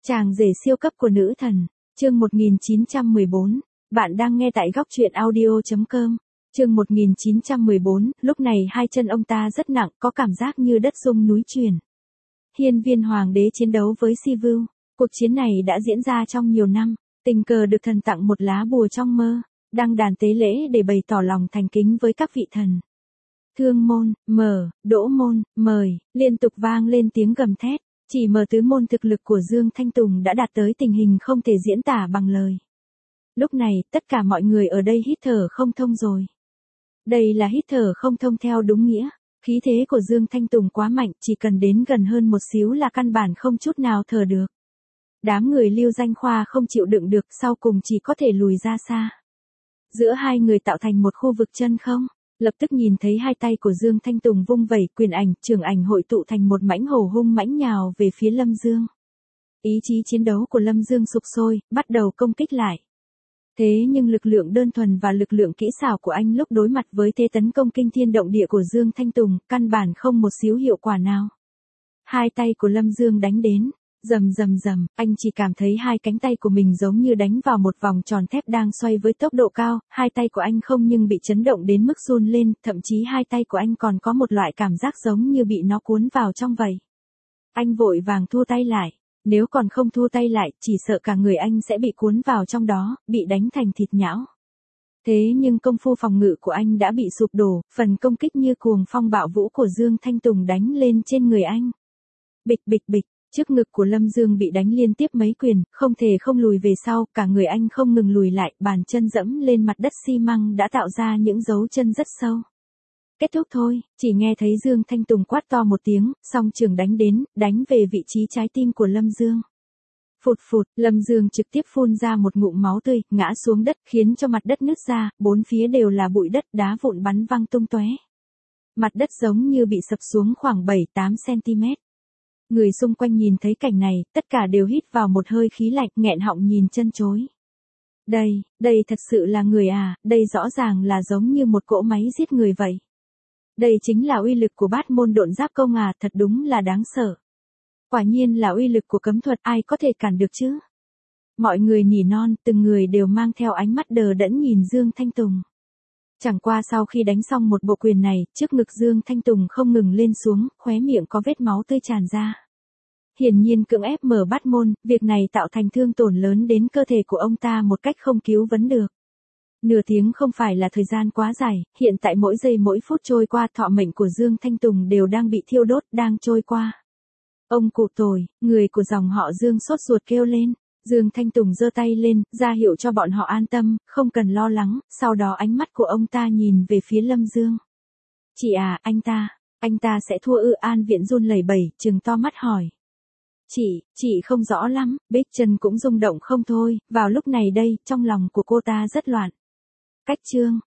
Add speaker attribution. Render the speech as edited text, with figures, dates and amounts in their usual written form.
Speaker 1: Chàng rể siêu cấp của nữ thần, chương 1914, bạn đang nghe tại góc truyện audio.com. Chương 1914, lúc này hai chân ông ta rất nặng, có cảm giác như đất rung núi chuyển. Hiên viên hoàng đế chiến đấu với Sivu, cuộc chiến này đã diễn ra trong nhiều năm, tình cờ được thần tặng một lá bùa trong mơ, đăng đàn tế lễ để bày tỏ lòng thành kính với các vị thần. Thương môn, mở, đỗ môn, mời, liên tục vang lên tiếng gầm thét. Chỉ mở tứ môn thực lực của Dương Thanh Tùng đã đạt tới tình hình không thể diễn tả bằng lời. Lúc này, tất cả mọi người ở đây hít thở không thông rồi. Đây là hít thở không thông theo đúng nghĩa. Khí thế của Dương Thanh Tùng quá mạnh, chỉ cần đến gần hơn một xíu là căn bản không chút nào thở được. Đám người Lưu Danh Khoa không chịu đựng được, sau cùng chỉ có thể lùi ra xa. Giữa hai người tạo thành một khu vực chân không. Lập tức nhìn thấy hai tay của Dương Thanh Tùng vung vẩy, quyền ảnh, trường ảnh hội tụ thành một mãnh hổ hung mãnh nhào về phía Lâm Dương. Ý chí chiến đấu của Lâm Dương sục sôi, bắt đầu công kích lại. Thế nhưng lực lượng đơn thuần và lực lượng kỹ xảo của anh lúc đối mặt với thế tấn công kinh thiên động địa của Dương Thanh Tùng, căn bản không một xíu hiệu quả nào. Hai tay của Lâm Dương đánh đến. Rầm rầm rầm, anh chỉ cảm thấy hai cánh tay của mình giống như đánh vào một vòng tròn thép đang xoay với tốc độ cao, hai tay của anh không nhưng bị chấn động đến mức run lên, thậm chí hai tay của anh còn có một loại cảm giác giống như bị nó cuốn vào trong vậy. Anh vội vàng thua tay lại, nếu còn không thua tay lại, chỉ sợ cả người anh sẽ bị cuốn vào trong đó, bị đánh thành thịt nhão. Thế nhưng công phu phòng ngự của anh đã bị sụp đổ, phần công kích như cuồng phong bạo vũ của Dương Thanh Tùng đánh lên trên người anh. Bịch bịch bịch. Trước ngực của Lâm Dương bị đánh liên tiếp mấy quyền, không thể không lùi về sau, cả người anh không ngừng lùi lại, bàn chân dẫm lên mặt đất xi măng đã tạo ra những dấu chân rất sâu. Kết thúc thôi, chỉ nghe thấy Dương Thanh Tùng quát to một tiếng, song trường đánh đến, đánh về vị trí trái tim của Lâm Dương. Phụt phụt, Lâm Dương trực tiếp phun ra một ngụm máu tươi, ngã xuống đất, khiến cho mặt đất nứt ra, bốn phía đều là bụi đất, đá vụn bắn văng tung tóe. Mặt đất giống như bị sập xuống khoảng 7-8 cm. Người xung quanh nhìn thấy cảnh này, tất cả đều hít vào một hơi khí lạnh, nghẹn họng nhìn chân chối. Đây thật sự là người à, đây rõ ràng là giống như một cỗ máy giết người vậy. Đây chính là uy lực của bát môn độn giáp công à, thật đúng là đáng sợ. Quả nhiên là uy lực của cấm thuật, ai có thể cản được chứ? Mọi người nỉ non, từng người đều mang theo ánh mắt đờ đẫn nhìn Dương Thanh Tùng. Chẳng qua sau khi đánh xong một bộ quyền này, trước ngực Dương Thanh Tùng không ngừng lên xuống, khóe miệng có vết máu tươi tràn ra. Hiển nhiên cưỡng ép mở bát môn, việc này tạo thành thương tổn lớn đến cơ thể của ông ta một cách không cứu vãn được. Nửa tiếng không phải là thời gian quá dài, hiện tại mỗi giây mỗi phút trôi qua thọ mệnh của Dương Thanh Tùng đều đang bị thiêu đốt, đang trôi qua. Ông cụ tồi, người của dòng họ Dương sốt ruột kêu lên. Dương Thanh Tùng giơ tay lên, ra hiệu cho bọn họ an tâm, không cần lo lắng, sau đó ánh mắt của ông ta nhìn về phía Lâm Dương. Chị à, anh ta sẽ thua ư? An Viễn run lẩy bẩy, trừng to mắt hỏi. Chị không rõ lắm, Bích Trân cũng rung động không thôi, vào lúc này đây, trong lòng của cô ta rất loạn. Cách chương,